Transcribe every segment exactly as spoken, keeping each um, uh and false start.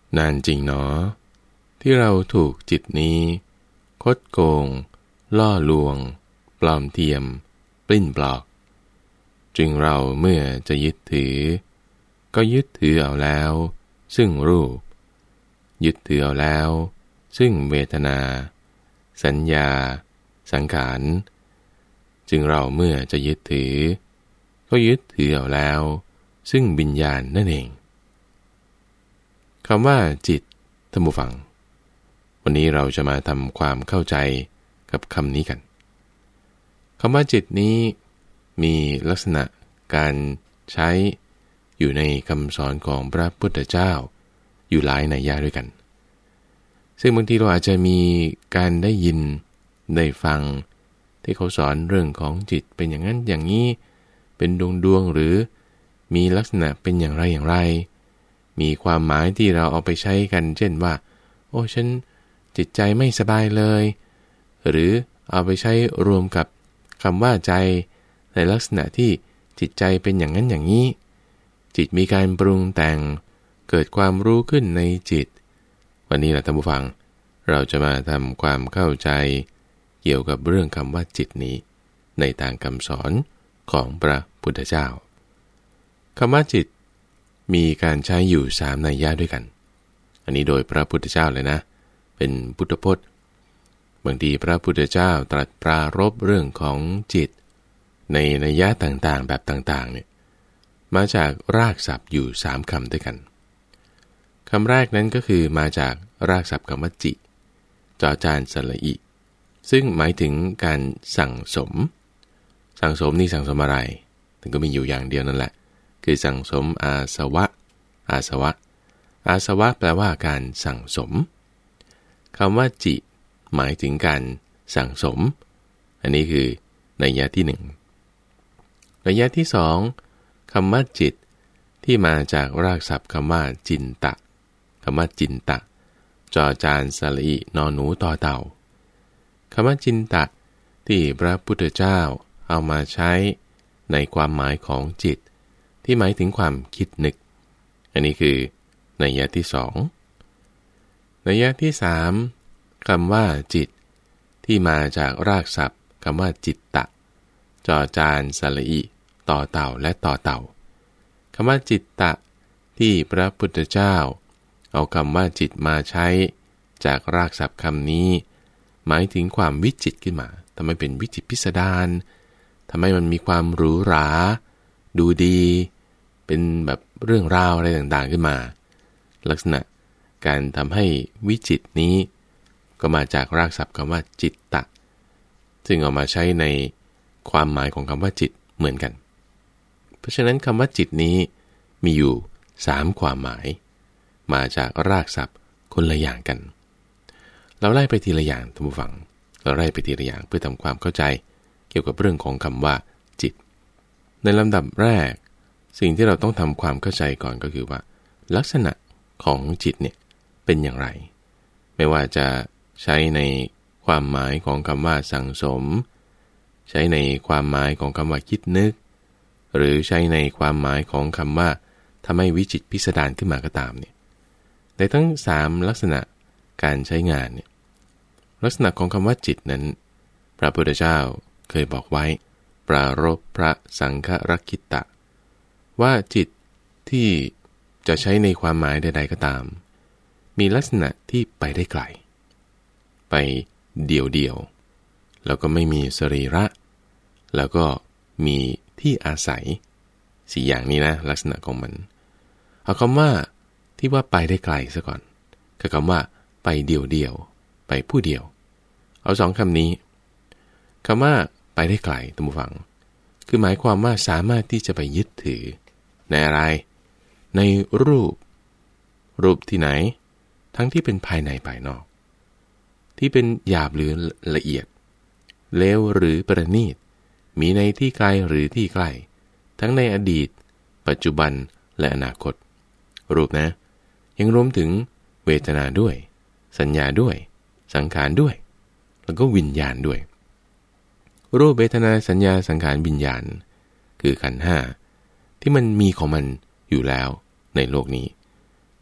นานจริงหนอที่เราถูกจิตนี้คดโกงล่อลวงปลอมเทียมปลิ้นปลอกจึงเราเมื่อจะยึดถือก็ยึดถือเอาแล้วซึ่งรูปยึดถือเอาแล้วซึ่งเวทนาสัญญาสังขารจึงเราเมื่อจะยึดถือก็ยึดถือเอาแล้วซึ่งวิญญาณนั่นเองคำว่าจิตท่านผู้ฟังวันนี้เราจะมาทำความเข้าใจกับคำนี้กันคำว่าจิตนี้มีลักษณะการใช้อยู่ในคำสอนของพระพุทธเจ้าอยู่หลายนัยยะด้วยกันซึ่งบางทีเราอาจจะมีการได้ยินได้ฟังที่เขาสอนเรื่องของจิตเป็นอย่างนั้นอย่างนี้เป็นดวงดวงหรือมีลักษณะเป็นอย่างไรอย่างไรมีความหมายที่เราเอาไปใช้กันเช่นว่าโอ้ฉันจิตใจไม่สบายเลยหรือเอาไปใช้รวมกับคำว่าใจในลักษณะที่จิตใจเป็นอย่างนั้นอย่างนี้จิตมีการปรุงแต่งเกิดความรู้ขึ้นในจิตวันนี้แหละท่านผู้ฟังเราจะมาทำความเข้าใจเกี่ยวกับเรื่องคำว่าจิตนี้ในทางคำสอนของพระพุทธเจ้าคำว่าจิตมีการใช้อยู่สามนัยยะด้วยกันอันนี้โดยพระพุทธเจ้าเลยนะเป็นพุทธพจน์บางทีพระพุทธเจ้าตรัสปรารภเรื่องของจิตในนัยยะต่างๆแบบต่างๆเนี่ยมาจากรากศัพท์อยู่สามคำด้วยกันคำแรกนั้นก็คือมาจากรากศัพท์คำว่าจิจอจานสระอิซึ่งหมายถึงการสั่งสมสั่งสมนี่สั่งสมอะไรมันก็มีอยู่อย่างเดียวนั่นแหละคือสั่งสมอาสวะอาสวะอาสวะแปลว่าการสั่งสมคำว่าจิหมายถึงการสั่งสมอันนี้คือนัยยะที่หนึ่งนัยยะที่สองคำว่าจิตที่มาจากรากศัพท์คำว่าจินตะคำว่าจินตะจอจานสระอินอหนูต่อเต่าคำว่าจินตะที่พระพุทธเจ้าเอามาใช้ในความหมายของจิตที่หมายถึงความคิดนึกอันนี้คือนัยยะที่สองนัยยะที่สามคำว่าจิตที่มาจากรากศัพท์คำว่าจิตตะจอจานสระอิต่อเต่าและต่อเต่าคำว่าจิตตะที่พระพุทธเจ้าเอาคำว่าจิตมาใช้จากรากศัพท์คำนี้หมายถึงความวิจิตรขึ้นมาทำให้เป็นวิจิตรพิสดารทำให้มันมีความหรูหราดูดีเป็นแบบเรื่องราวอะไรต่างๆขึ้นมาลักษณะการทำให้วิจิตรนี้ก็มาจากรากศัพท์คำว่าจิตตะซึ่งเอามาใช้ในความหมายของคำว่าจิตเหมือนกันเพราะฉะนั้นคำว่าจิตนี้มีอยู่สามความหมายมาจากรากศัพท์คนละอย่างกันเราไล่ไปทีละอย่างท่านผู้ฟังเราไล่ไปทีละอย่างเพื่อทำความเข้าใจเกี่ยวกับเรื่องของคำว่าจิตในลำดับแรกสิ่งที่เราต้องทำความเข้าใจก่อนก็คือว่าลักษณะของจิตเนี่ยเป็นอย่างไรไม่ว่าจะใช้ในความหมายของคำว่าสั่งสมใช้ในความหมายของคำว่าคิดนึกหรือใช้ในความหมายของคำว่าทำให้วิจิตรพิสดารขึ้นมาก็ตามเนี่ยในทั้งสามลักษณะการใช้งานเนี่ยลักษณะของคำว่าจิตนั้นพระพุทธเจ้าเคยบอกไว้ปรารภพระสังฆรักขิตะว่าจิตที่จะใช้ในความหมายใดๆก็ตามมีลักษณะที่ไปได้ไกลไปเดี่ยวๆแล้วก็ไม่มีสรีระแล้วก็มีที่อาศัยสี่อย่างนี้นะลักษณะของมันเอาคำว่าที่ว่าไปได้ไกลซะก่อนคือคำว่าไปเดี่ยวๆไปผู้เดียวเอาสองคำนี้คำว่าไปได้ไกลท่านผู้ฟังคือหมายความว่าสามารถที่จะไปยึดถือในอะไรในรูปรูปที่ไหนทั้งที่เป็นภายในภายนอกที่เป็นหยาบหรือละเอียดเลวหรือประณีตมีในที่ไกลหรือที่ใกล้ทั้งในอดีตปัจจุบันและอนาคตรูปนะยังรวมถึงเวทนาด้วยสัญญาด้วยสังขารด้วยแล้วก็วิญญาณด้วยรูปเวทนาสัญญาสังขารวิญญาณคือขันธ์ห้าที่มันมีของมันอยู่แล้วในโลกนี้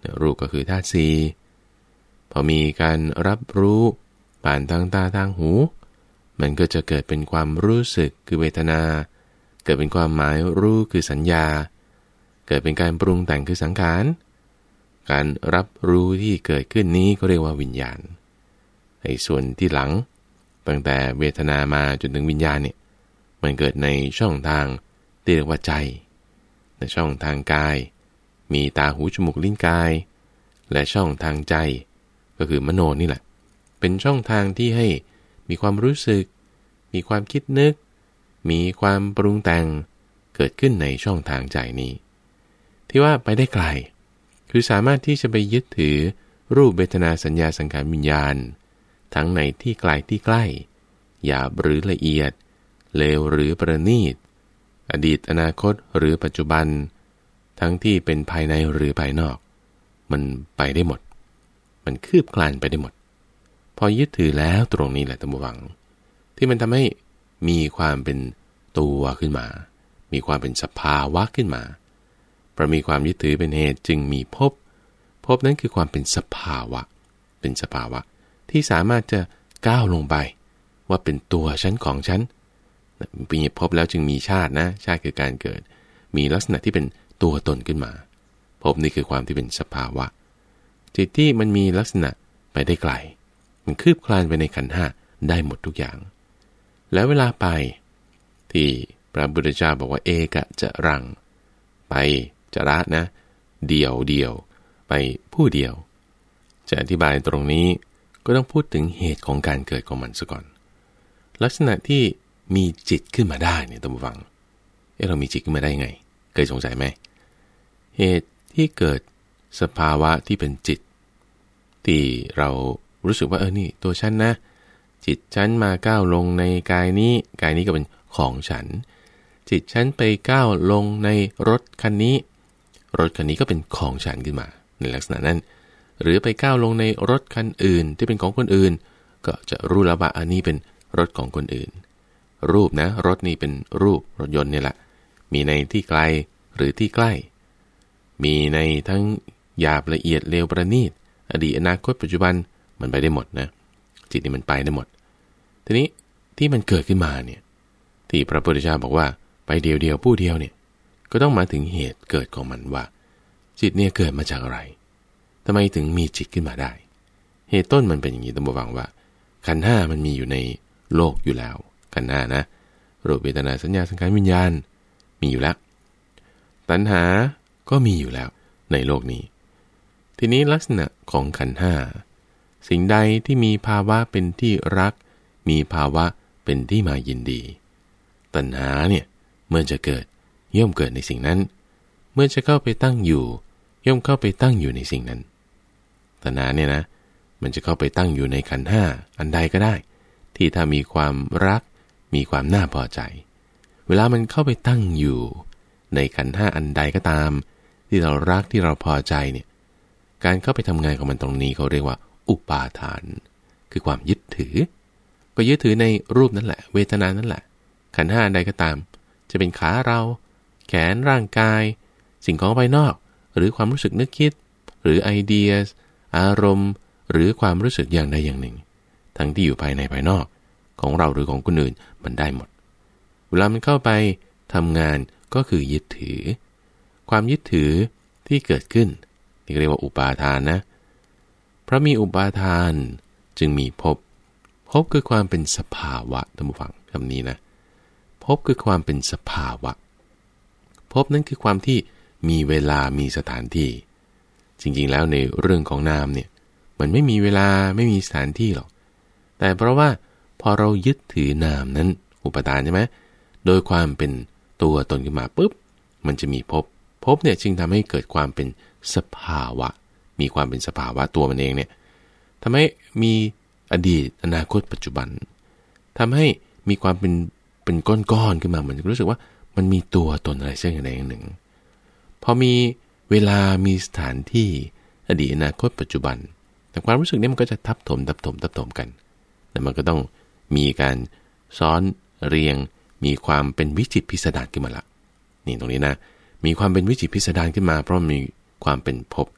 รูปก็คือธาตุสี่พอมีการรับรู้ผ่านทางตาทางหูมันก็จะเกิดเป็นความรู้สึกคือเวทนาเกิดเป็นความหมายรู้คือสัญญาเกิดเป็นการปรุงแต่งคือสังขารการรับรู้ที่เกิดขึ้นนี้ก็เรียกว่าวิญญาณไอ้ส่วนที่หลังตั้งแต่เวทนามาจนถึงวิญญาณเนี่ยมันเกิดในช่องทางที่เรียกว่าใจในช่องทางกายมีตาหูจมูกลิ้นกายและช่องทางใจก็คือมโนนี่แหละเป็นช่องทางที่ให้มีความรู้สึกมีความคิดนึกมีความปรุงแต่งเกิดขึ้นในช่องทางใจนี้ที่ว่าไปได้ไกลคือสามารถที่จะไปยึดถือรูปเวทนาสัญญาสังขารวิญญาณทั้งในที่ไกลที่ใกล้หยาบหรือละเอียดเลวหรือประณีตอดีตอนาคตหรือปัจจุบันทั้งที่เป็นภายในหรือภายนอกมันไปได้หมดมันคืบคลานไปได้หมดพอยึดถือแล้วตรงนี้แหละท่านผู้ฟังที่มันทำให้มีความเป็นตัวขึ้นมามีความเป็นสภาวะขึ้นมาเพราะมีความยึดถือเป็นเหตุจึงมีภพภพนั้นคือความเป็นสภาวะเป็นสภาวะที่สามารถจะก้าวลงไปว่าเป็นตัวฉันของฉันมีภพแล้วจึงมีชาตินะชาติคือการเกิดมีลักษณะที่เป็นตัวตนขึ้นมาภพนี่คือความที่เป็นสภาวะจิตที่มันมีลักษณะไปได้ไกลมันคืบคลานไปในขันธ์ห้าได้หมดทุกอย่างแล้วเวลาไปที่พระพุทธเจ้าบอกว่าเอกะจะรังไปจะระนะเดี่ยวเดี่ยวไปผู้เดียวจะอธิบายตรงนี้ก็ต้องพูดถึงเหตุของการเกิดของมันซะก่อนลักษณะที่มีจิตขึ้นมาได้เนี่ยท่านผู้ฟังเอ๊ะเรามีจิตขึ้นมาได้ยังไงเคยสงสัยไหมเหตุที่เกิดสภาวะที่เป็นจิตที่เรารู้สึกว่าเออนี่ตัวฉันนะจิตฉันมาก้าวลงในกายนี้กายนี้ก็เป็นของฉันจิตฉันไปก้าวลงในรถคันนี้รถคันนี้ก็เป็นของฉันขึ้นมาในลักษณะนั้นหรือไปก้าวลงในรถคันอื่นที่เป็นของคนอื่นก็จะรู้แล้วว่าอันนี้เป็นรถของคนอื่นรูปนะรถนี่เป็นรูปรถยนต์นี่แหละมีในที่ไกลหรือที่ใกล้มีในทั้งหยาบละเอียดเลวประณีตอดีตอนาคตปัจจุบันมันไปได้หมดนะจิตนี่มันไปได้หมดทีนี้ที่มันเกิดขึ้นมาเนี่ยที่พระพุทธเจ้าบอกว่าไปเดียวเดียวผู้เดียวเนี่ยก็ต้องมาถึงเหตุเกิดของมันว่าจิตเนี่ยเกิดมาจากอะไรทำไมถึงมีจิตขึ้นมาได้เหตุต้นมันเป็นอย่างนี้ต้องระวังว่าขันธ์ห้ามันมีอยู่ในโลกอยู่แล้วขันธ์ห้านะรูปเวทนาสัญญาสังขารวิญญาณมีอยู่แล้วตัณหาก็มีอยู่แล้วในโลกนี้ทีนี้ลักษณะของขันธ์ห้าสิ่งใดที่มีภาวะเป็นที่รักมีภาวะเป็นที่มายินดีตัณหาเนี่ยเมื่อจะเกิดย่อมเกิดในสิ่งนั้นเมื่อจะเข้าไปตั้งอยู่ย่อมเข้าไปตั้งอยู่ในสิ่งนั้นตัณหาเนี่ยนะมันจะเข้าไปตั้งอยู่ในขันธ์ห้าอันใดก็ได้ที่ถ้ามีความรักมีความน่าพอใจเวลามันเข้าไปตั้งอยู่ในขันธ์ห้าอันใดก็ตามที่เรารักที่เราพอใจเนี่ยการเข้าไปทำงานของมันตรงนี้เขาเรียกว่าอุปาทานคือความยึดถือก็ยึดถือในรูปนั่นแหละเวทนานั่นแหละขันธ์ห้าอันใดก็ตามจะเป็นขาเราแขนร่างกายสิ่งของภายนอกหรือความรู้สึกนึกคิดหรือไอเดียอารมณ์หรือความรู้สึกอย่างใดอย่างหนึ่งทั้งที่อยู่ภายในภายนอกของเราหรือของคนอื่นมันได้หมดเวลามันเข้าไปทำงานก็คือยึดถือความยึดถือที่เกิดขึ้นที่เรียกว่าอุปาทานนะเพราะมีอุปาทานจึงมีภพภพคือความเป็นสภาวะท่านผู้ฟังคำนี้นะภพคือความเป็นสภาวะภพนั้นคือความที่มีเวลามีสถานที่จริงๆแล้วในเรื่องของนามเนี่ยมันไม่มีเวลาไม่มีสถานที่หรอกแต่เพราะว่าพอเรายึดถือนามนั้นอุปาทานใช่ไหมโดยความเป็นตัวตนขึ้นมาปุ๊บมันจะมีภพภพเนี่ยจึงทำให้เกิดความเป็นสภาวะมีความเป็นสภาวะตัวมันเองเนี่ยทำให้มีอดีตอนาคตปัจจุบันทำให้มีความเป็นเป็นก้อนๆขึ้นมาเหมือนรู้สึกว่ามันมีตัวตนอะไรสักอย่างใดอย่างหนึ่งพอมีเวลามีสถานที่อดีตอนาคตปัจจุบันแต่ความรู้สึกนี้มันก็จะทับถมทับถมทับถมกันแต่มันก็ต้องมีการซ้อนเรียงมีความเป็นวิจิตรพิสดารขึ้นมาละนี่ตรงนี้นะมีความเป็นวิจิตรพิสดารขึ้นมาเพราะมีความเป็นภพ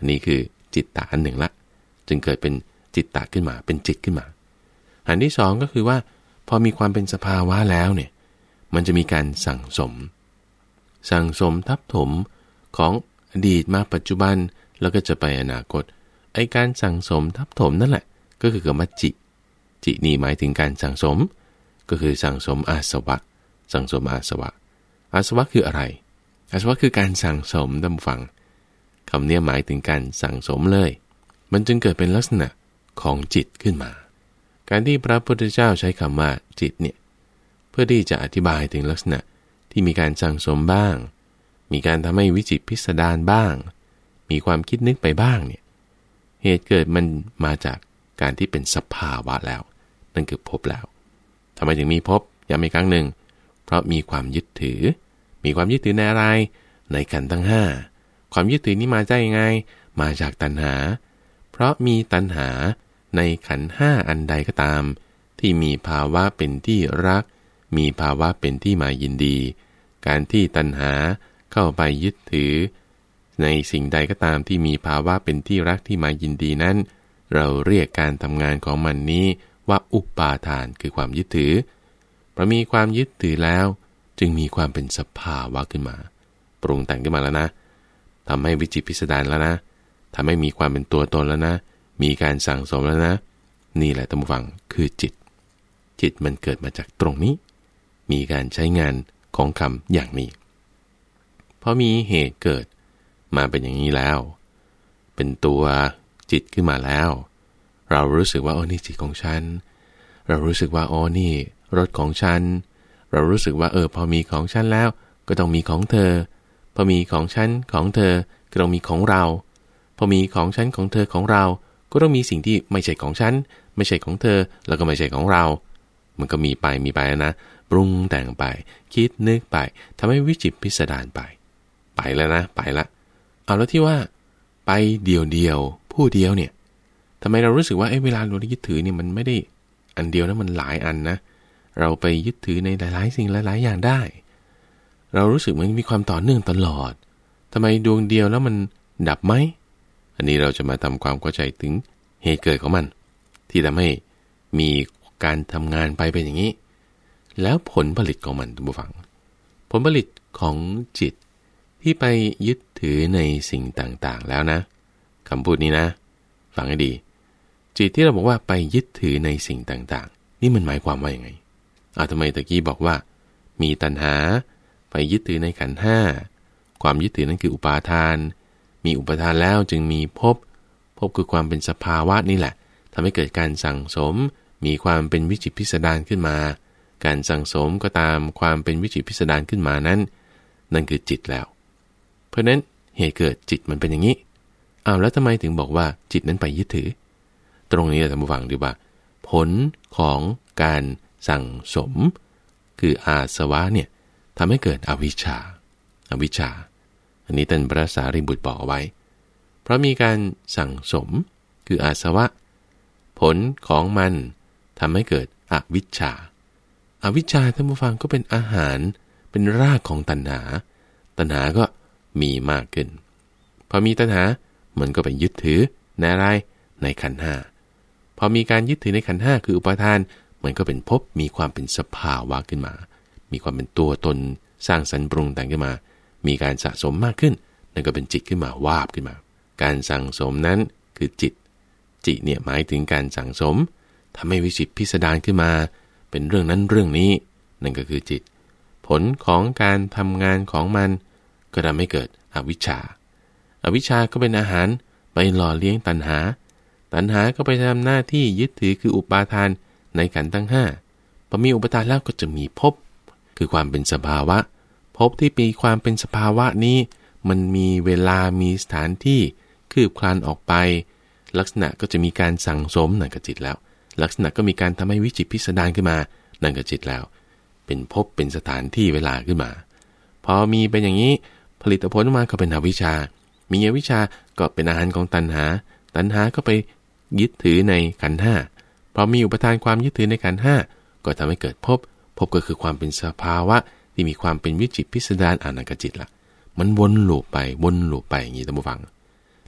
อันนี้คือจิตตะอันหนึ่งละจึงเกิดเป็นจิตตะขึ้นมาเป็นจิตขึ้นมาอันที่สองก็คือว่าพอมีความเป็นสภาวะแล้วเนี่ยมันจะมีการสั่งสมสั่งสมทับถมของอดีตมาปัจจุบันแล้วก็จะไปอนาคตไอการสั่งสมทับถมนั่นแหละก็คือคำว่าจิจินี่หมายถึงการสั่งสมก็คือสั่งสมอาสวะสั่งสมอาสวะอาสวะคืออะไรอาสวะคือการสั่งสมดำฝังคำนี้หมายถึงการสั่งสมเลยมันจึงเกิดเป็นลักษณะของจิตขึ้นมาการที่พระพุทธเจ้าใช้คำว่าจิตเนี่ยเพื่อที่จะอธิบายถึงลักษณะที่มีการสั่งสมบ้างมีการทำให้วิจิตรพิสดารบ้างมีความคิดนึกไปบ้างเนี่ยเหตุเกิดมันมาจากการที่เป็นสภาวะแล้วนั่นคือภพแล้วทำไมถึงมีภพย้ำอีกครั้งหนึ่งเพราะมีความยึดถือมีความยึดถือในอะไรในขันธ์ทั้งห้าความยึดถือนี้มาได้ยังไงมาจากตัณหาเพราะมีตัณหาในขันธ์ห้าอันใดก็ตามที่มีภาวะเป็นที่รักมีภาวะเป็นที่มายินดีการที่ตัณหาเข้าไปยึดถือในสิ่งใดก็ตามที่มีภาวะเป็นที่รักที่มายินดีนั้นเราเรียกการทำงานของมันนี้ว่าอุปาทานคือความยึดถือเพราะมีความยึดถือแล้วจึงมีความเป็นสภาวะขึ้นมาปรุงแต่งขึ้นมาแล้วนะทำให้วิจิตรพิสดารแล้วนะทำให้มีความเป็นตัวตนแล้วนะมีการสั่งสมแล้วนะนี่แหละท่านผู้ฟังคือจิตจิตมันเกิดมาจากตรงนี้มีการใช้งานของคำอย่างนี้พอมีเหตุเกิดมาเป็นอย่างนี้แล้วเป็นตัวจิตขึ้นมาแล้วเรารู้สึกว่าโอ้นี่จิตของฉันเรารู้สึกว่าโอ้นี่รถของฉันเรารู้สึกว่าเออพอมีของฉันแล้วก็ต้องมีของเธอพอมีของฉันของเธอก็ต้องมีของเราพอมีของฉันของเธอของเราก็ต้องมีสิ่งที่ไม่ใช่ของฉันไม่ใช่ของเธอแล้วก็ไม่ใช่ของเรามันก็มีไปมีไปนะปรุงแต่งไปคิดนึกไปทำให้วิจิตรพิสดารไปไปแล้วนะไปละเอาแล้วที่ว่าไปเดียวเดียวผู้เดียวเนี่ยทำไมเรารู้สึกว่าเอ้เวลาเรายึดถือเนี่ยมันไม่ได้อันเดียวนะมันหลายอันนะเราไปยึดถือในหลายๆสิ่งหลายๆอย่างได้เรารู้สึกมันมีความต่อเนื่องตลอดทำไมดวงเดียวแล้วมันดับไหมอันนี้เราจะมาทำความเข้าใจถึงเหตุเกิดของมันที่ทำให้มีการทำงานไปเป็นอย่างนี้แล้วผลผลิตของมันท่านผู้ฟังผลผลิตของจิตที่ไปยึดถือในสิ่งต่างๆแล้วนะคำพูดนี้นะฟังให้ดีจิตที่เราบอกว่าไปยึดถือในสิ่งต่างๆนี่มันหมายความว่าอย่างไงอ่ะทำไมตะกี้บอกว่ามีตัณหาไปยึดถือในขันธ์ห้าความยึดถือนั้นคืออุปาทานมีอุปาทานแล้วจึงมีภพภพคือความเป็นสภาวะนี่แหละทำให้เกิดการสั่งสมมีความเป็นวิจิตรพิสดารขึ้นมาการสั่งสมก็ตามความเป็นวิจิตรพิสดารขึ้นมานั้นนั่นคือจิตแล้วเพราะนั้นเหตุเกิดจิตมันเป็นอย่างนี้อ้าวแล้วทำไมถึงบอกว่าจิตนั้นไปยึดถือตรงนี้ท่านผู้ฟังดูว่าผลของการสั่งสมคืออาสวะเนี่ยทำให้เกิดอวิชชาอวิชชาอันนี้ท่านพระสารีบุตรบอกเอาไว้เพราะมีการสั่งสมคืออาสวะผลของมันทำให้เกิดอวิชชาอวิชชาท่านผู้ฟังก็เป็นอาหารเป็นรากของตัณหาตัณหาก็มีมากขึ้นพอมีตัณหามันก็ไปยึดถือในอะไรในขันธ์ห้าพอมีการยึดถือในขันธ์ห้าคืออุปาทานมันก็เป็นภพมีความเป็นสภาวะขึ้นมามีความเป็นตัวตนสร้างสรรค์ปรุงแต่งขึ้นมามีการสะสมมากขึ้นนั่นก็เป็นจิตขึ้นมาวาบขึ้นมาการสั่งสมนั้นคือจิตจิตเนี่ยหมายถึงการสั่งสมทำให้วิจิตรพิสดารขึ้นมาเป็นเรื่องนั้นเรื่องนี้นั่นก็คือจิตผลของการทำงานของมันก็ทำให้เกิดอวิชชาอวิชชาก็เป็นอาหารไปหล่อเลี้ยงตัณหาตัณหาก็ไปทำหน้าที่ยึดถือคืออุปาทานในขันธ์ทั้งห้าพอมีอุปาทานแล้วก็จะมีภพคือความเป็นสภาวะภพที่มีความเป็นสภาวะนี้มันมีเวลามีสถานที่คืบคลานออกไปลักษณะก็จะมีการสั่งสมนั่นก็จิตแล้วลักษณะก็มีการทำให้วิจิตรพิสดารขึ้นมานั่นก็จิตแล้วเป็นภพเป็นสถานที่เวลาขึ้นมาพอมีเป็นอย่างนี้ผลิตผลออกมาก็เป็นอวิชชามีอวิชชาก็เป็นอาหารของตัณหาตัณหาก็ไปยึดถือในขันธ์ห้าพอมีอุปทานความยึดถือในขันธ์ห้าก็ทำให้เกิดภพภพก็คือความเป็นสภาวะที่มีความเป็นวิจิตรพิสดารอานันกจิตละมันวนลูปไปวนลูปไปอย่างนี้ท่านผู้ฟัง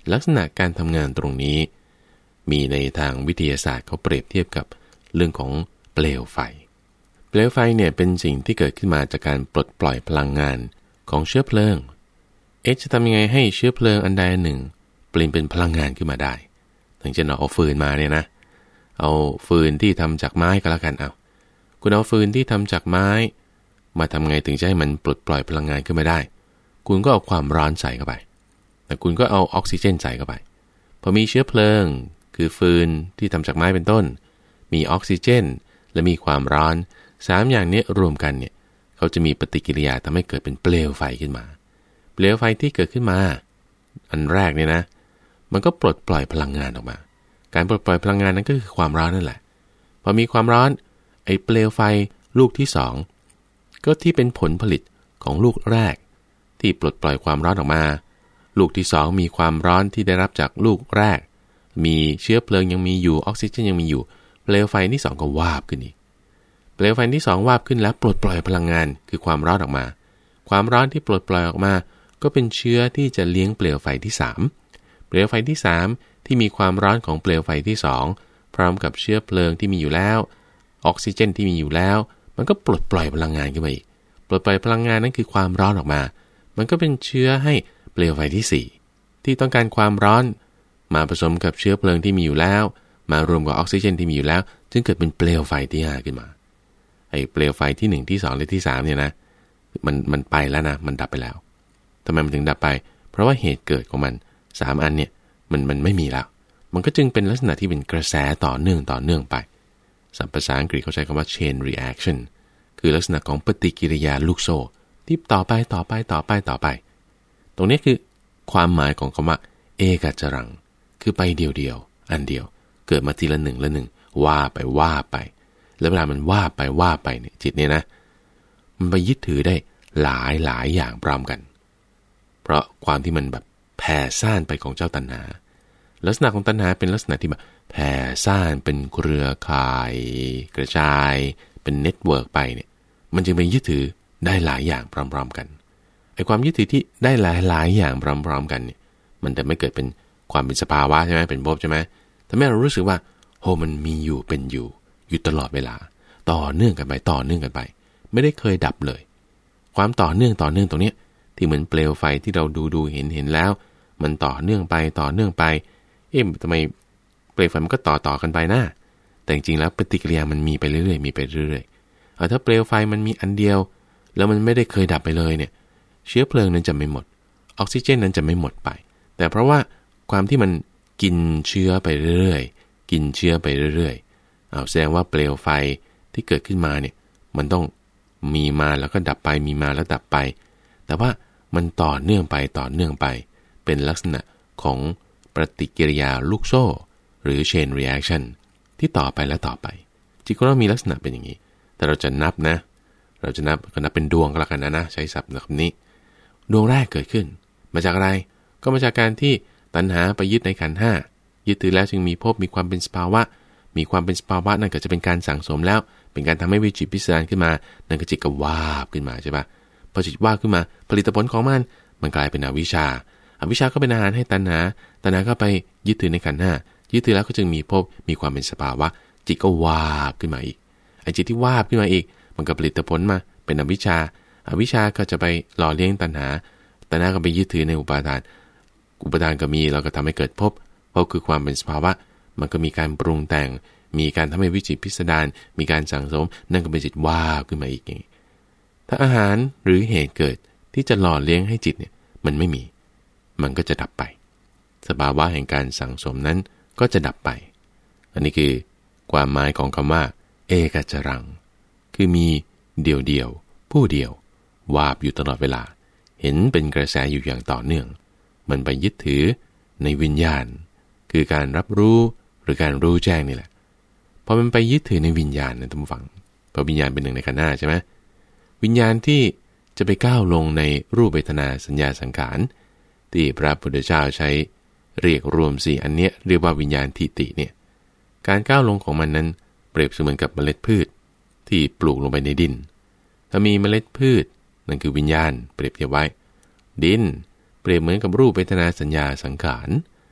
ลักษณะการทำงานตรงนี้มีในทางวิทยาศาสตร์เขาเปรียบเทียบกับเรื่องของเปลวไฟเปลวไฟเนี่ยเป็นสิ่งที่เกิดขึ้นมาจากการปลดปล่อยพลังงานของเชื้อเพลิงเอ๊ะจะทำยังไงให้เชื้อเพลิงอันใดอันหนึ่งเปลี่ยนเป็นพลังงานขึ้นมาได้ถึงจะเอาฟืนมาเนี่ยนะเอาฟืนที่ทำจากไม้ก็แล้วกันเอาคุณเอาฟืนที่ทำจากไม้มาทำไงถึงจะให้มันปลดปล่อยพลังงานขึ้นมาได้คุณก็เอาความร้อนใส่เข้าไปแต่คุณก็เอาออกซิเจนใส่เข้าไปพอมีเชื้อเพลิงคือฟืนที่ทำจากไม้เป็นต้นมีออกซิเจนและมีความร้อนสามอย่างนี้รวมกันเนี่ยเขาจะมีปฏิกิริยาทำให้เกิดเป็นเปลวไฟขึ้นมาเปลวไฟที่เกิดขึ้นมาอันแรกเนี่ยนะมันก็ปลดปล่อยพลังงานออกมาการปลดปล่อยพลังงานนั้นก็คือความร้อนนั่นแหละพอมีความร้อนไอ้เปลวไฟลูกที่สองก็ที่เป็นผลผลิตของลูกแรกที่ปลดปล่อยความร้อนออกมาลูกที่สองมีความร้อนที่ได้รับจากลูกแรกมีเชื้อเพลิงยังมีอยู่ออกซิเจนยังมีอยู่เปลวไฟที่สองก็วาบขึ้นอีกเปลวไฟที่สองวาบขึ้นแล้วปลดปล่อยพลังงานคือความร้อนออกมาความร้อนที่ปลดปล่อยออกมาก็เป็นเชื้อที่จะเลี้ยงเปลวไฟที่สามเปลวไฟที่สามที่มีความร้อนของเปลวไฟที่สองพร้อมกับเชื้อเพลิงที่มีอยู่แล้วออกซิเจนที่มีอยู่แล้วมันก็ปลดปล่อยพลังงานขึ้นมาอีกปลดปล่อยพลังงานนั้นคือความร้อนออกมามันก็เป็นเชื้อให้เปลวไฟที่สี่ที่ต้องการความร้อนมาผสมกับเชื้อเพลิงที่มีอยู่แล้วมารวมกับออกซิเจนที่มีอยู่แล้วจึงเกิดเป็นเปลวไฟที่ห้าขึ้นมาไอ้เปลวไฟที่หนึ่งที่สองและที่สามเนี่ยนะมันมันไปแล้วนะมันดับไปแล้วทำไมมันถึงดับไปเพราะว่าเหตุเกิดของมันสามอันเนี่ยมันมันไม่มีแล้วมันก็จึงเป็นลักษณะที่เป็นกระแสต่อเนื่องต่อเนื่องไปศัพท์ภาษาอังกฤษเขาใช้คำว่า chain reaction คือลักษณะของปฏิกิริยาลูกโซ่ที่ต่อไปต่อไปต่อไปต่อไปตรงนี้คือความหมายของคำว่าเอกัจจรังคือไปเดียวๆอันเดียวเกิดมาทีละหนึ่งละหนึ่งว่าไปว่าไปแล้วเวลามันว่าไปว่าไปเนี่ยจิตเนี่ยนะมันไปยึดถือได้หลายหลายอย่างพร้อมกันเพราะความที่มันแบบแผ่ซ่านไปของเจ้าตัณหาลักษณะของตัณหาเป็นลักษณะที่แบบแผ่ซ่านเป็นเครือข่ายกระจายเป็นเน็ตเวิร์กไปเนี่ยมันจึงไปยึดถือได้หลายอย่างพร้อมๆกันไอ้ความยึดถือที่ได้หลายๆอย่างพร้อมๆกันเนี่ยมันจะไม่เกิดเป็นความเป็นสภาวะใช่ไหมเป็นภพใช่ไหมทำให้เรารู้สึกว่าโหมันมีอยู่เป็นอยู่อยู่ตลอดเวลาต่อเนื่องกันไปต่อเนื่องกันไปไม่ได้เคยดับเลยความต่อเนื่องต่อเนื่องตรงนี้ที่เหมือนเปลวไฟที่เราดูดูเห็นเห็นแล้วมันต่อเนื่องไปต่อเนื่องไปเอ๊ะทำไมเปลวไฟมันก็ต่อต่อกันไปนะแต่จริงๆแล้วปฏิกิริยามันมีไปเรื่อยๆมีไปเรื่อยๆเอาถ้าเปลวไฟมันมีอันเดียวแล้วมันไม่ได้เคยดับไปเลยเนี่ยเชื้อเพลิงนั้นจะไม่หมดออกซิเจนนั้นจะไม่หมดไปแต่เพราะว่าความที่มันกินเชื้อไปเรื่อยๆกินเชื้อไปเรื่อยๆเอาแสดงว่าเปลวไฟที่เกิดขึ้นมาเนี่ยมันต้องมีมาแล้วก็ดับไปมีมาแล้วดับไปแต่ว่ามันต่อเนื่องไปต่อเนื่องไปเป็นลักษณะของปฏิกิริยาลูกโซ่หรือ chain reaction ที่ต่อไปและต่อไปจิตของเรามีลักษณะเป็นอย่างนี้แต่เราจะนับนะเราจะนับก็นับเป็นดวงก็แล้วกันนะนะใช้ศัพท์คำนี้ดวงแรกเกิดขึ้นมาจากอะไรก็มาจากการที่ตัณหาไปยึดในขันธ์ห้ายึดถือแล้วจึงมีภพมีความเป็นสภาวะมีความเป็นสภาวะนั่นก็จะเป็นการสั่งสมแล้วเป็นการทำให้วิจิตรพิสดารขึ้นมานั่นก็จิตก็วาบขึ้นมาใช่ปะพอจิตวาบขึ้นมาผลิตผลของมันมันกลายเป็นอวิชชาอวิชชาก็เป็นอาหารให้ตัณหาตัณหาก็ไปยึดถือในขันธ์ห้ายึดถือแล้วก็จึงมีภพมีความเป็นสภาวะจิตก็วาบขึ้นมาอีกไอ้จิตที่วาบขึ้นมาอีกมันก็ผลิตผลมาเป็นอวิชชาอวิชชาก็จะไปหล่อเลี้ยงตัณหาตัณหาก็ไปยึดถือในอุปาทานอุปาทานก็มีเราก็ทำให้เกิดภพภพคือความเป็นสภาวะมันก็มีการปรุงแต่งมีการทำให้วิจิตรพิสดารมีการสั่งสมนั่นก็เป็นจิตวาบขึ้นมาอีกอย่างนี้ถ้าอาหารหรือเหตุเกิดที่จะหล่อเลี้ยงให้จิตเนี่ยมันไม่มีมันก็จะดับไปสภาวะแห่งการสั่งสมนั้นก็จะดับไปอันนี้คือความหมายของคำว่าเอกัจจรังคือมีเดี่ยวเดียวผู้เดียววาบอยู่ตลอดเวลาเห็นเป็นกระแสอยู่อย่างต่อเนื่องมันไปยึดถือในวิญญาณคือการรับรู้หรือการรู้แจ้งนี่แหละพอมันไปยึดถือในวิญญาณนะท่านผู้ฟังเพราะวิญญาณเป็นหนึ่งในขันธ์ห้าใช่ไหมวิญญาณที่จะไปก้าวลงในรูปเวทนาสัญญาสังขารที่พระพุทธเจ้าใช้เรียกรวมสี่อันเนี้ยเรียกว่าวิญญาณทิฏฐิเนี่ยการก้าวลงของมันนั้นเปรียบเสมือนกับเมล็ดพืชที่ปลูกลงไปในดินถ้ามีเมล็ดพืชนั่นคือวิญญาณเปรียบเทียบไว้ดินเปรียบเหมือนกับรูปเวทนาสัญญาสังขาร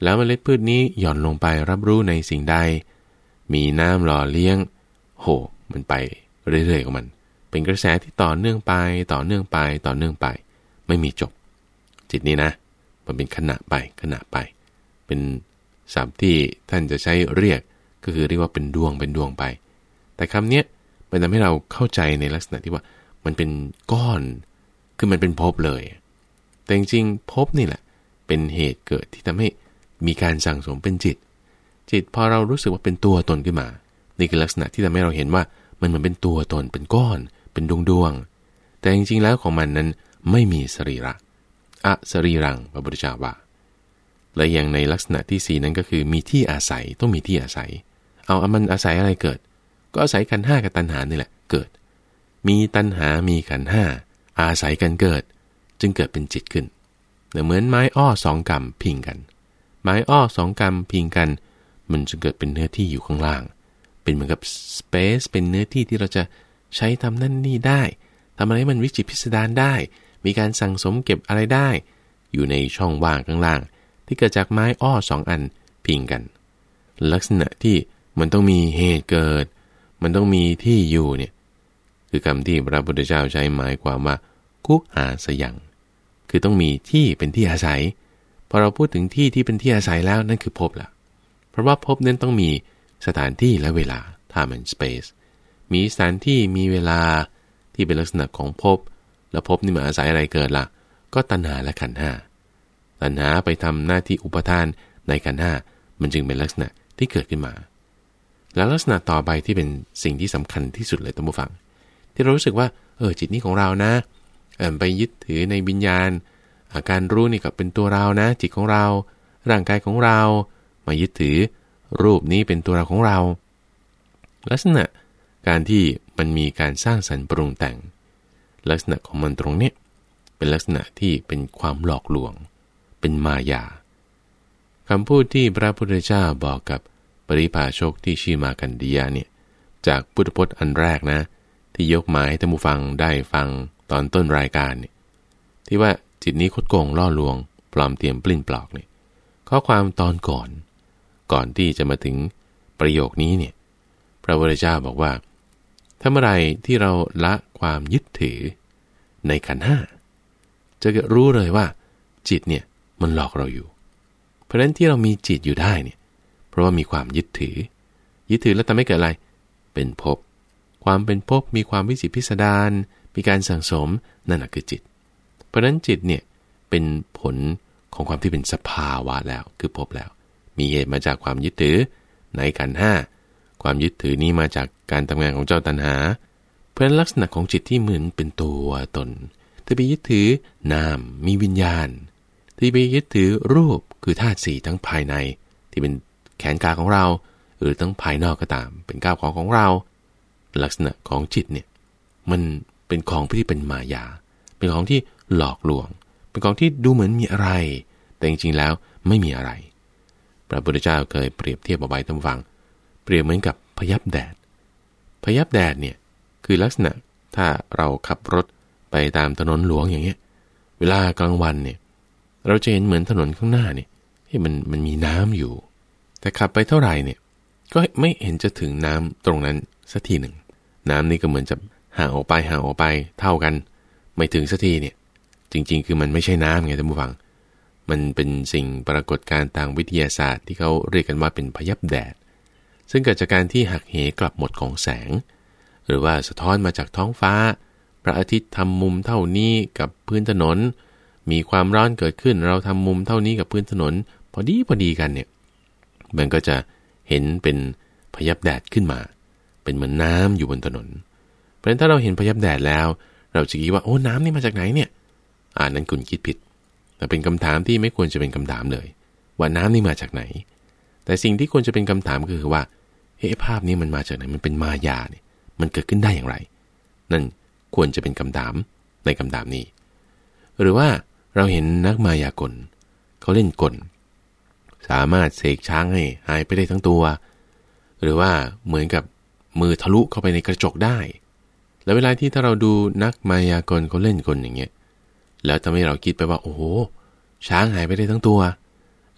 แล้วเมล็ดพืชนี้หย่อนลงไปรับรู้ในสิ่งใดมีน้ำหล่อเลี้ยงโหมันไปเรื่อยๆของมันเป็นกระแสที่ต่อเนื่องไปต่อเนื่องไปต่อเนื่องไปไม่มีจบจิตนี้นะมันเป็นขณะไปขณะไปเป็นศัพท์ที่ท่านจะใช้เรียกก็คือเรียกว่าเป็นดวงเป็นดวงไปแต่คำเนี้ยมันทำให้เราเข้าใจในลักษณะที่ว่ามันเป็นก้อนคือมันเป็นภพเลยแต่จริงๆภพนี่แหละเป็นเหตุเกิดที่ทำให้มีการสั่งสมเป็นจิตจิตพอเรารู้สึกว่าเป็นตัวตนขึ้นมานี่คือลักษณะที่ทำให้เราเห็นว่ามันเหมือนเป็นตัวตนเป็นก้อนเป็นดวงดวงแต่จริงๆแล้วของมันนั้นไม่มีสรีระอะสรีรังพระพุทธเจ้าว่าและอย่างในลักษณะที่สี่นั้นก็คือมีที่อาศัยต้องมีที่อาศัยเอามันอาศัยอะไรเกิดก็อาศัยขันธ์ห้ากับตัณหานี่แหละเกิดมีตัณหามีขันธ์ห้าอาศัยกันเกิดจึงเกิดเป็นจิตขึ้นเหมือนไม้อ้อสองกำพิงกันไม้อ้อสองกำพิงกันมันจะเกิดเป็นเนื้อที่อยู่ข้างล่างเป็นเหมือนกับสเปซเป็นเนื้อที่ที่เราจะใช้ทำนั่นนี่ได้ทำอะไรให้มันวิจิตรพิสดารได้มีการสั่งสมเก็บอะไรได้อยู่ในช่องว่างข้างล่างที่เกิดจากไม้อ้อสองอันพิงกันลักษณะที่มันต้องมีเหตุเกิดมันต้องมีที่อยู่เนี่ยคือคำที่พระพุทธเจ้าใช้หมายความว่ากุอาสยังคือต้องมีที่เป็นที่อาศัยพอเราพูดถึงที่ที่เป็นที่อาศัยแล้วนั่นคือภพละเพราะว่าภพนั้นต้องมีสถานที่และเวลา time and space มีสถานที่มีเวลาที่เป็นลักษณะของภพแล้วภพนี่มาอาศัยอะไรเกิดล่ะก็ตัณหาและขันธ์ห้าตัณหาไปทำหน้าที่อุปทานในขันธ์ห้ามันจึงเป็นลักษณะที่เกิดขึ้นมาแล้วลักษณะต่อไปที่เป็นสิ่งที่สำคัญที่สุดเลยท่านผู้ฟังที่เรารู้สึกว่าเออจิตนี้ของเรานะเออไปยึดถือในวิญญาณอาการรู้นี่ก็เป็นตัวเรานะจิตของเราร่างกายของเรามายึดถือรูปนี้เป็นตัวเราของเราลักษณะการที่มันมีการสร้างสรรค์ปรุงแต่งลักษณะของมันตรงนี้เป็นลักษณะที่เป็นความหลอกลวงเป็นมายาคำพูดที่พระพุทธเจ้าบอกกับปริภาชกที่ชื่อมากันดียะเนี่ยจากพุทธพจน์อันแรกนะที่ยกมาให้ท่านผู้ฟังได้ฟังตอนต้นรายการเนี่ยที่ว่าจิตนี้คดโกงล่อลวงปลอมเตรียมปลิ้นปลอกเนี่ยข้อความตอนก่อนก่อนที่จะมาถึงประโยคนี้เนี่ยพระพุทธเจ้าบอกว่าถ้าเมื่อไรที่เราละความยึดถือในขันธ์ห้าจะรู้เลยว่าจิตเนี่ยมันหลอกเราอยู่เพราะฉะนั้นที่เรามีจิตอยู่ได้เนี่ยเพราะว่ามีความยึดถือยึดถือแล้วทำให้เกิดอะไรเป็นภพความเป็นภพมีความวิจิตรพิสดารมีการสั่งสมนั่นแหละคือจิตเพราะฉะนั้นจิตเนี่ยเป็นผลของความที่เป็นสภาวะแล้วคือภพแล้วมีเหตุมาจากความยึดถือในขันธ์ห้าความยึดถือนี้มาจากการทำงานของเจ้าตัณหาเพราะฉะนั้นลักษณะของจิตที่เหมือนเป็นตัวตนที่ไปยึดถือนามมีวิญญาณที่ไปยึดถือรูปคือธาตุสี่ทั้งภายในที่เป็นแขนกายของเราหรือทั้งภายนอกก็ตามเป็นก้าวของของเราลักษณะของจิตเนี่ยมันเป็นของที่เป็นมายาเป็นของที่หลอกลวงเป็นของที่ดูเหมือนมีอะไรแต่จริงๆแล้วไม่มีอะไรพระพุทธเจ้าเคยเปรียบเทียบเอาไว้ท่านฟังเปรียบเหมือนกับพยับแดดพยับแดดเนี่ยคือลักษณะถ้าเราขับรถไปตามถนนหลวงอย่างเงี้ยเวลากลางวันเนี่ยเราจะเห็นเหมือนถนนข้างหน้าเนี่ยที่มันมันมีน้ำอยู่แต่ขับไปเท่าไหร่เนี่ยก็ไม่เห็นจะถึงน้ำตรงนั้นสักทีหนึ่งน้ำนี่ก็เหมือนจะห่างออกไปห่างออกไปเท่ากันไม่ถึงสักทีเนี่ยจริงๆคือมันไม่ใช่น้ำไงท่านผู้ฟังมันเป็นสิ่งปรากฏการณ์ทางวิทยาศาสตร์ที่เขาเรียกกันว่าเป็นพยับแดดซึ่งเกิดจากการที่หักเหกลับหมดของแสงหรือว่าสะท้อนมาจากท้องฟ้าพระอาทิตย์ทำมุมเท่านี้กับพื้นถนนมีความร้อนเกิดขึ้นเราทำมุมเท่านี้กับพื้นถนนพอดีพอดีกันเนี่ยมันก็จะเห็นเป็นพยับแดดขึ้นมาเป็นเหมือนน้ำอยู่บนถนนเพราะฉะนั้นถ้าเราเห็นพยับแดดแล้วเราจะคิดว่าโอ้น้ำนี่มาจากไหนเนี่ยอ่านั้นคุณคิดผิดแต่เป็นคำถามที่ไม่ควรจะเป็นคำถามเลยว่าน้ำนี่มาจากไหนแต่สิ่งที่ควรจะเป็นคำถามก็คือว่าเฮ้ภาพนี้มันมาจากไหนมันเป็นมายาเนี่ยมันเกิดขึ้นได้อย่างไรนั่นควรจะเป็นคำถามในคำถามนี้หรือว่าเราเห็นนักมายากลเขาเล่นกลสามารถเสกช้างให้หายไปได้ทั้งตัวหรือว่าเหมือนกับมือทะลุเข้าไปในกระจกได้แล้วเวลาที่ถ้าเราดูนักมายากลเขาเล่นกลอย่างเงี้ยแล้วทำให้เราคิดไปว่าโอ้โหช้างหายไปได้ทั้งตัวห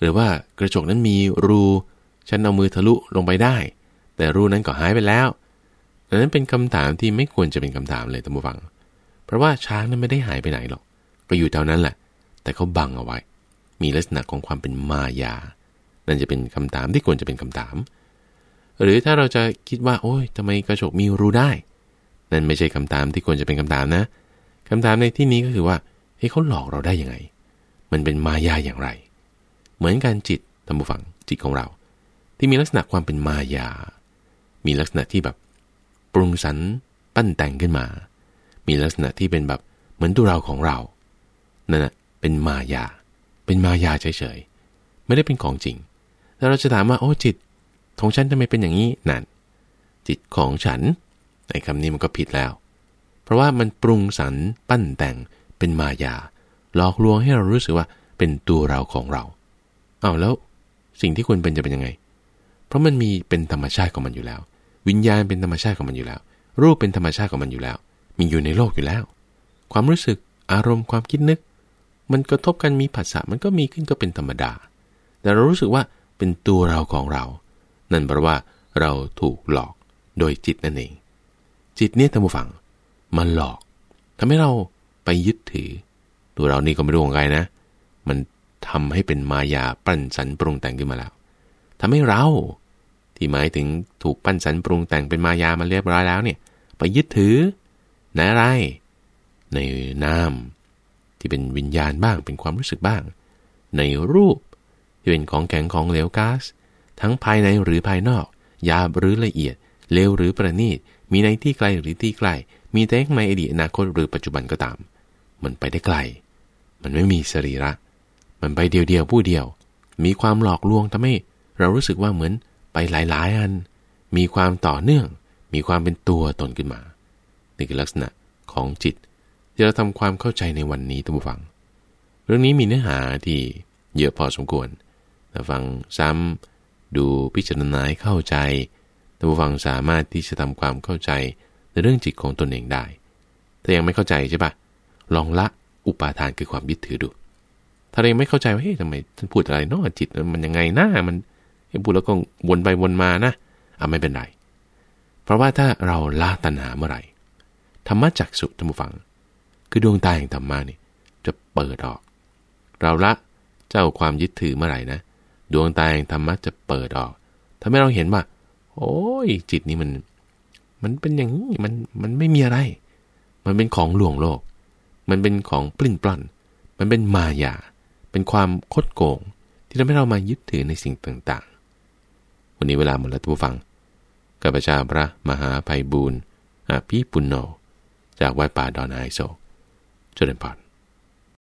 รือว่ากระจกนั้นมีรูฉันเอามือทะลุลงไปได้แต่รูนั้นก็หายไปแล้วดังนั้นเป็นคำถามที่ไม่ควรจะเป็นคำถามเลยท่านผู้ฟังเพราะว่าช้างนั้นไม่ได้หายไปไหนหรอกก็อยู่แถวนั้นแหละแต่เขาบังเอาไว้มีลักษณะของความเป็นมายานั่นจะเป็นคำถามที่ควรจะเป็นคำถามหรือถ้าเราจะคิดว่าโอ๊ยทำไมกระจกมีรูได้นั่นไม่ใช่คำถามที่ควรจะเป็นคำถามนะคำถามในที่นี้ก็คือว่าเฮ้ยเขาหลอกเราได้ยังไงมันเป็นมายาอย่างไรเหมือนการจิตท่านผู้ฟังจิตของเราที่มีลักษณะความเป็นมายามีลักษณะที่แบบปรุงสรรปั้นแต่งขึ้นมามีลักษณะที่เป็นแบบเหมือนตัวเราของเรานั่นน่ะเป็นมายาเป็นมายาเฉยๆไม่ได้เป็นของจริงแล้วเราจะถามว่าโอ้จิตของฉันทำไมเป็นอย่างนี้นั่นจิตของฉันไอ้คำนี้มันก็ผิดแล้วเพราะว่ามันปรุงสรรปั้นแต่งเป็นมายาหลอกลวงให้เรารู้สึกว่าเป็นตัวเราของเราอ้าวแล้วสิ่งที่ควรเป็นจะเป็นยังไงเพราะมันมีเป็นธรรมชาติของมันอยู่แล้ววิญญาณเป็นธรรมชาติของมันอยู่แล้วรูปเป็นธรรมชาติของมันอยู่แล้วมีอยู่ในโลกอยู่แล้วความรู้สึกอารมณ์ความคิดนึกมันกระทบกันมีผัสสะมันก็มีขึ้นก็เป็นธรรมดาแต่เรารู้สึกว่าเป็นตัวเราของเรานั่นแปลว่าเราถูกหลอกโดยจิตนั่นเองจิตเนี่ยท่านผู้ฟังมันหลอกทำให้เราไปยึดถือตัวเรานี่ก็ไม่รู้ของใครนะมันทำให้เป็นมายาปั้นสรรปรุงแต่งขึ้นมาแล้วทำให้เราที่หมายถึงถูกปั้นสรรปรุงแต่งเป็นมายามาเรียบร้อยแล้วเนี่ยไปยึดถือในอะไรในนามที่เป็นวิญญาณบ้างเป็นความรู้สึกบ้างในรูปที่เป็นของแข็งของเหลวก๊าซทั้งภายในหรือภายนอกหยาบหรือละเอียดเลวหรือประณีตมีในที่ไกลหรือที่ใกล้มีแต่ในอดีตอนาคตหรือปัจจุบันก็ตามมันไปได้ไกลมันไม่มีสรีระมันไปเดียวๆผู้เดียวมีความหลอกลวงทำให้เรารู้สึกว่าเหมือนไปหลายๆอันมีความต่อเนื่องมีความเป็นตัวตนขึ้นมานี่คือลักษณะของจิตที่เราทำความเข้าใจในวันนี้ท่านผู้ฟังเรื่องนี้มีเนื้อหาที่เยอะพอสมควรถ้าฟังซ้ำดูพิจารณาให้เข้าใจท่านผู้ฟังสามารถที่จะทำความเข้าใจในเรื่องจิตของตนเองได้ถ้ายังไม่เข้าใจใช่ปะลองละอุปาทานคือความยึดถือดูถ้าเรายังไม่เข้าใจว่าเฮ้ยทำไมท่านพูดอะไรเนาะจิตมันยังไงนะมันพูดแล้วก็วนไปวนมานะอ่ะไม่เป็นไรเพราะว่าถ้าเราละตัณหาเมื่อไหร่ธรรมะจักษุท่านผู้ฟังคือดวงตาแห่งธรรมะนี่จะเปิดออกเราละเจ้าความยึดถือเมื่อไหร่นะดวงตาแห่งธรรมะจะเปิดออกทำให้เราเห็นว่าโอ้ยจิตนี้มันมันเป็นอย่างนี้มันมันไม่มีอะไรมันเป็นของลวงโลกมันเป็นของปลิ้นปล้อนมันเป็นมายาเป็นความคดโกงที่ทำให้เรามายึดถือในสิ่งต่างๆวันนี้เวลาหมดแล้วท่านผู้ฟังข้าพเจ้าพระมหาไพบูลย์อภิปุณโญจากวัดป่าดอนไฮโซเจริญพร